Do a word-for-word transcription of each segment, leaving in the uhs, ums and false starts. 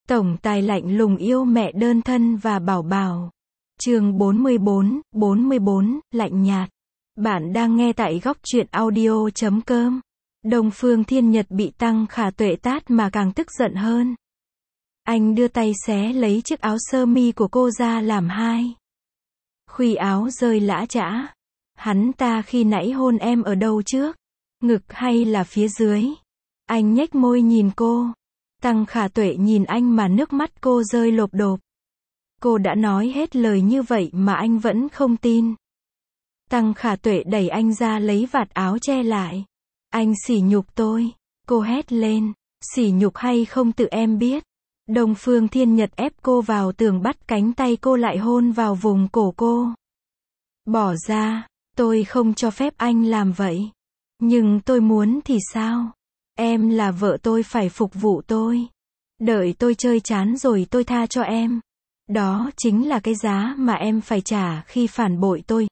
Tổng tài lạnh lùng yêu mẹ đơn thân và bảo bảo. Chương bốn mươi bốn, bốn mươi bốn, lạnh nhạt. Bạn đang nghe tại góc truyện audio chấm com. Đông Phương Thiên Nhật bị Tăng Khả Tuệ tát mà càng tức giận hơn. Anh đưa tay xé lấy chiếc áo sơ mi của cô ra làm hai. Khuy áo rơi lã chã. Hắn ta khi nãy hôn em ở đâu trước? Ngực hay là phía dưới? Anh nhếch môi nhìn cô. Tăng Khả Tuệ nhìn anh mà nước mắt cô rơi lộp độp. Cô đã nói hết lời như vậy mà anh vẫn không tin. Tăng Khả Tuệ đẩy anh ra lấy vạt áo che lại. Anh sỉ nhục tôi. Cô hét lên. Sỉ nhục hay không tự em biết. Đông Phương Thiên Nhật ép cô vào tường, bắt cánh tay cô lại hôn vào vùng cổ cô. Bỏ ra. Tôi không cho phép anh làm vậy. Nhưng tôi muốn thì sao? Em là vợ tôi, phải phục vụ tôi. Đợi tôi chơi chán rồi tôi tha cho em. Đó chính là cái giá mà em phải trả khi phản bội tôi.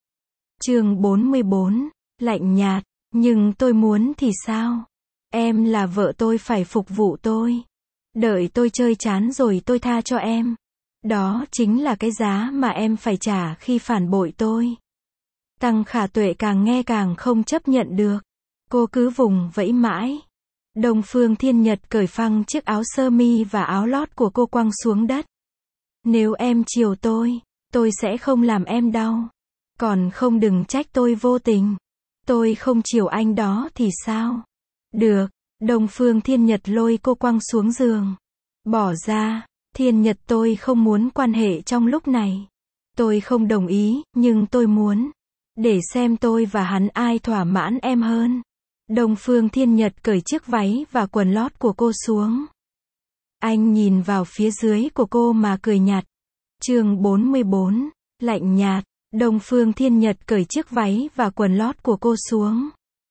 Chương bốn mươi bốn, lạnh nhạt. Nhưng tôi muốn thì sao? Em là vợ tôi, phải phục vụ tôi. Đợi tôi chơi chán rồi tôi tha cho em. Đó chính là cái giá mà em phải trả khi phản bội tôi. Tăng Khả Tuệ càng nghe càng không chấp nhận được. Cô cứ vùng vẫy mãi. Đông Phương Thiên Nhật cởi phăng chiếc áo sơ mi và áo lót của cô quăng xuống đất. Nếu em chiều tôi, tôi sẽ không làm em đau. Còn không đừng trách tôi vô tình. Tôi không chiều anh đó thì sao? Được. Đông Phương Thiên Nhật lôi cô quăng xuống giường. Bỏ ra. Thiên Nhật, tôi không muốn quan hệ trong lúc này. Tôi không đồng ý, nhưng tôi muốn. Để xem tôi và hắn ai thỏa mãn em hơn. Đông Phương Thiên Nhật cởi chiếc váy và quần lót của cô xuống. Anh nhìn vào phía dưới của cô mà cười nhạt. Chương bốn mươi bốn, lạnh nhạt. Đông Phương Thiên Nhật cởi chiếc váy và quần lót của cô xuống.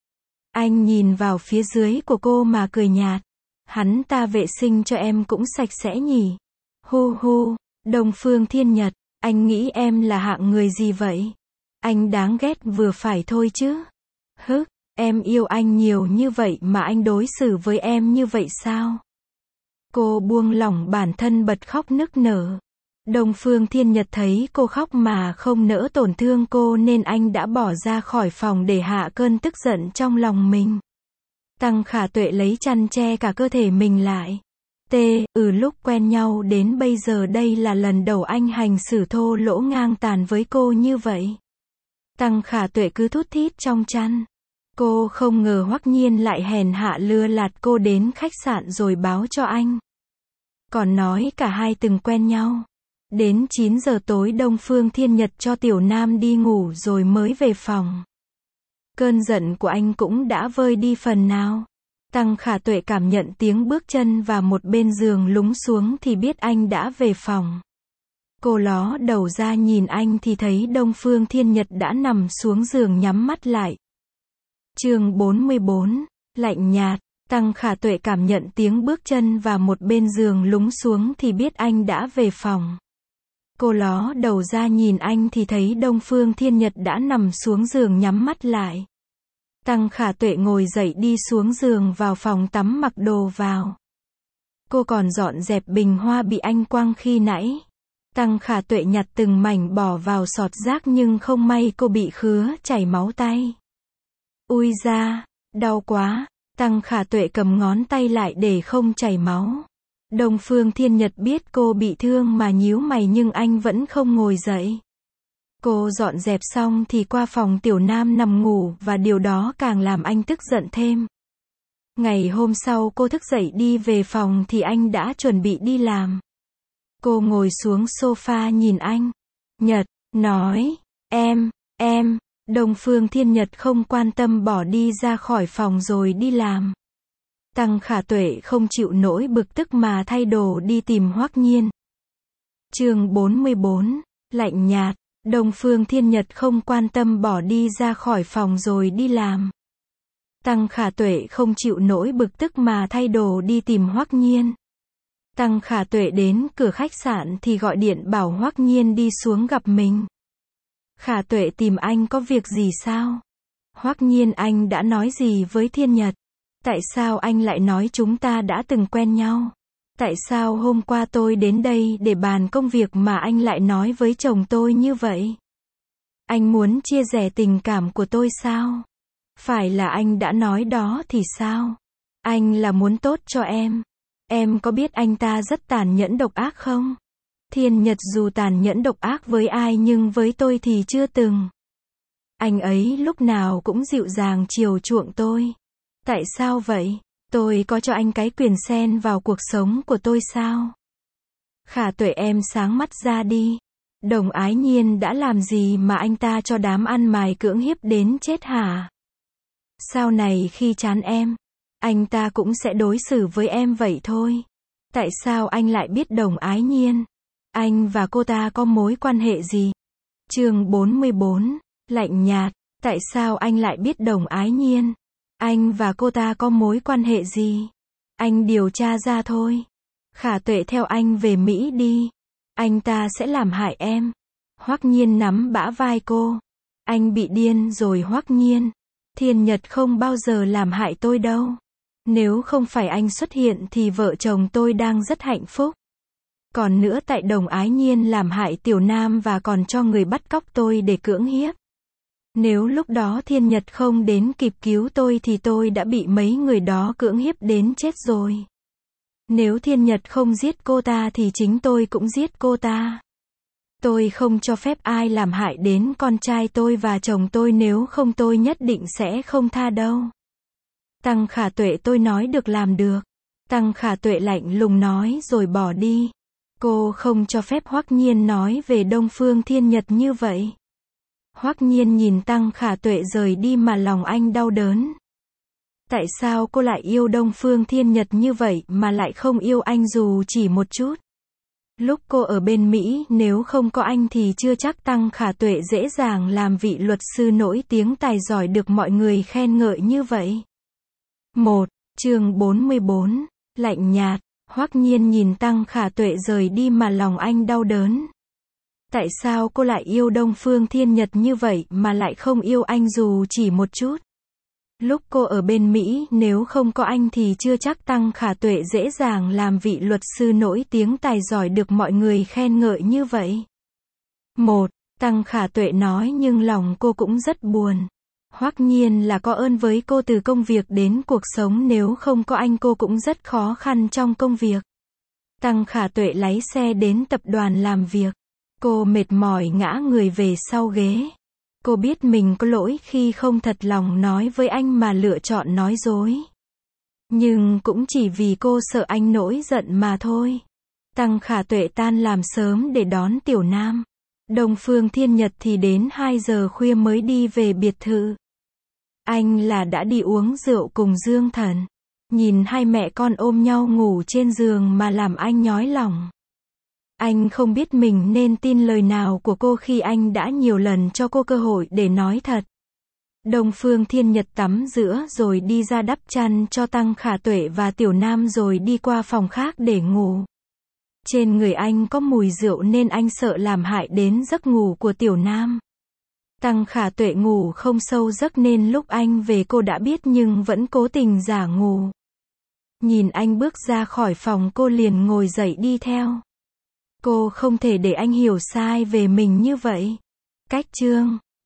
Anh nhìn vào phía dưới của cô mà cười nhạt. Hắn ta vệ sinh cho em cũng sạch sẽ nhỉ? Hu hu. Đông Phương Thiên Nhật, anh nghĩ em là hạng người gì vậy? Anh đáng ghét vừa phải thôi chứ. Hứ, em yêu anh nhiều như vậy mà anh đối xử với em như vậy sao? Cô buông lỏng bản thân bật khóc nức nở. Đông Phương Thiên Nhật thấy cô khóc mà không nỡ tổn thương cô nên anh đã bỏ ra khỏi phòng để hạ cơn tức giận trong lòng mình. Tăng Khả Tuệ lấy chăn che cả cơ thể mình lại. T, ừ lúc quen nhau đến bây giờ đây là lần đầu anh hành xử thô lỗ ngang tàn với cô như vậy. Tăng Khả Tuệ cứ thút thít trong chăn. Cô không ngờ Hoắc Nhiên lại hèn hạ lừa lạt cô đến khách sạn rồi báo cho anh. Còn nói cả hai từng quen nhau. Đến chín giờ tối Đông Phương Thiên Nhật cho Tiểu Nam đi ngủ rồi mới về phòng. Cơn giận của anh cũng đã vơi đi phần nào. Tăng Khả Tuệ cảm nhận tiếng bước chân và một bên giường lúng xuống thì biết anh đã về phòng. Cô ló đầu ra nhìn anh thì thấy Đông Phương Thiên Nhật đã nằm xuống giường nhắm mắt lại. Chương bốn mươi bốn, lạnh nhạt. Tăng Khả Tuệ cảm nhận tiếng bước chân và một bên giường lúng xuống thì biết anh đã về phòng. Cô ló đầu ra nhìn anh thì thấy Đông Phương Thiên Nhật đã nằm xuống giường nhắm mắt lại. Tăng Khả Tuệ ngồi dậy đi xuống giường vào phòng tắm mặc đồ vào. Cô còn dọn dẹp bình hoa bị anh quăng khi nãy. Tăng Khả Tuệ nhặt từng mảnh bỏ vào sọt rác nhưng không may cô bị khứa chảy máu tay. Ui da, đau quá. Tăng Khả Tuệ cầm ngón tay lại để không chảy máu. Đông Phương Thiên Nhật biết cô bị thương mà nhíu mày nhưng anh vẫn không ngồi dậy. Cô dọn dẹp xong thì qua phòng Tiểu Nam nằm ngủ và điều đó càng làm anh tức giận thêm. Ngày hôm sau cô thức dậy đi về phòng thì anh đã chuẩn bị đi làm. Cô ngồi xuống sofa nhìn anh. Nhật, nói, em, em, Đông Phương Thiên Nhật không quan tâm bỏ đi ra khỏi phòng rồi đi làm. Tăng Khả Tuệ không chịu nổi bực tức mà thay đồ đi tìm Hoắc Nhiên. Chương bốn mươi bốn, lạnh nhạt. Đông Phương Thiên Nhật không quan tâm bỏ đi ra khỏi phòng rồi đi làm. Tăng Khả Tuệ không chịu nổi bực tức mà thay đồ đi tìm Hoắc Nhiên. Tăng Khả Tuệ đến cửa khách sạn thì gọi điện bảo Hoắc Nhiên đi xuống gặp mình. Khả Tuệ tìm anh có việc gì sao? Hoắc Nhiên, anh đã nói gì với Thiên Nhật? Tại sao anh lại nói chúng ta đã từng quen nhau? Tại sao hôm qua tôi đến đây để bàn công việc mà anh lại nói với chồng tôi như vậy? Anh muốn chia rẽ tình cảm của tôi sao? Phải là anh đã nói đó thì sao? Anh là muốn tốt cho em. Em có biết anh ta rất tàn nhẫn độc ác không? Thiên Nhật dù tàn nhẫn độc ác với ai nhưng với tôi thì chưa từng. Anh ấy lúc nào cũng dịu dàng chiều chuộng tôi. Tại sao vậy? Tôi có cho anh cái quyền xen vào cuộc sống của tôi sao? Khả Tuệ, em sáng mắt ra đi. Đồng Ái Nhiên đã làm gì mà anh ta cho đám ăn mày cưỡng hiếp đến chết hả? Sau này khi chán em, anh ta cũng sẽ đối xử với em vậy thôi. Tại sao anh lại biết Đồng Ái Nhiên? Anh và cô ta có mối quan hệ gì? Chương bốn mươi bốn, lạnh nhạt. Tại sao anh lại biết Đồng Ái Nhiên? Anh và cô ta có mối quan hệ gì? Anh điều tra ra thôi. Khả Tuệ, theo anh về Mỹ đi. Anh ta sẽ làm hại em. Hoắc Nhiên nắm bả vai cô. Anh bị điên rồi Hoắc Nhiên. Thiên Nhật không bao giờ làm hại tôi đâu. Nếu không phải anh xuất hiện thì vợ chồng tôi đang rất hạnh phúc. Còn nữa, tại Đồng Ái Nhiên làm hại Tiểu Nam và còn cho người bắt cóc tôi để cưỡng hiếp. Nếu lúc đó Thiên Nhật không đến kịp cứu tôi thì tôi đã bị mấy người đó cưỡng hiếp đến chết rồi. Nếu Thiên Nhật không giết cô ta thì chính tôi cũng giết cô ta. Tôi không cho phép ai làm hại đến con trai tôi và chồng tôi, nếu không tôi nhất định sẽ không tha đâu. Tăng Khả Tuệ, tôi nói được làm được. Tăng Khả Tuệ lạnh lùng nói rồi bỏ đi. Cô không cho phép Hoắc Nhiên nói về Đông Phương Thiên Nhật như vậy. Hoắc Nhiên nhìn Tăng Khả Tuệ rời đi mà lòng anh đau đớn. Tại sao cô lại yêu Đông Phương Thiên Nhật như vậy mà lại không yêu anh dù chỉ một chút? Lúc cô ở bên Mỹ, nếu không có anh thì chưa chắc Tăng Khả Tuệ dễ dàng làm vị luật sư nổi tiếng tài giỏi được mọi người khen ngợi như vậy. một. Chương bốn mươi bốn, lạnh nhạt. Hoắc Nhiên nhìn Tăng Khả Tuệ rời đi mà lòng anh đau đớn. Tại sao cô lại yêu Đông Phương Thiên Nhật như vậy mà lại không yêu anh dù chỉ một chút? Lúc cô ở bên Mỹ, nếu không có anh thì chưa chắc Tăng Khả Tuệ dễ dàng làm vị luật sư nổi tiếng tài giỏi được mọi người khen ngợi như vậy. một. Tăng Khả Tuệ nói nhưng lòng cô cũng rất buồn. Hoắc Nhiên là có ơn với cô từ công việc đến cuộc sống, nếu không có anh cô cũng rất khó khăn trong công việc. Tăng Khả Tuệ lái xe đến tập đoàn làm việc. Cô mệt mỏi ngã người về sau ghế. Cô biết mình có lỗi khi không thật lòng nói với anh mà lựa chọn nói dối. Nhưng cũng chỉ vì cô sợ anh nổi giận mà thôi. Tăng Khả Tuệ tan làm sớm để đón Tiểu Nam. Đông Phương Thiên Nhật thì đến hai giờ khuya mới đi về biệt thự. Anh là đã đi uống rượu cùng Dương Thần. Nhìn hai mẹ con ôm nhau ngủ trên giường mà làm anh nhói lòng. Anh không biết mình nên tin lời nào của cô khi anh đã nhiều lần cho cô cơ hội để nói thật. Đông Phương Thiên Nhật tắm rửa rồi đi ra đắp chăn cho Tăng Khả Tuệ và Tiểu Nam rồi đi qua phòng khác để ngủ. Trên người anh có mùi rượu nên anh sợ làm hại đến giấc ngủ của Tiểu Nam. Tăng Khả Tuệ ngủ không sâu giấc nên lúc anh về cô đã biết nhưng vẫn cố tình giả ngủ. Nhìn anh bước ra khỏi phòng cô liền ngồi dậy đi theo. Cô không thể để anh hiểu sai về mình như vậy. Cách chương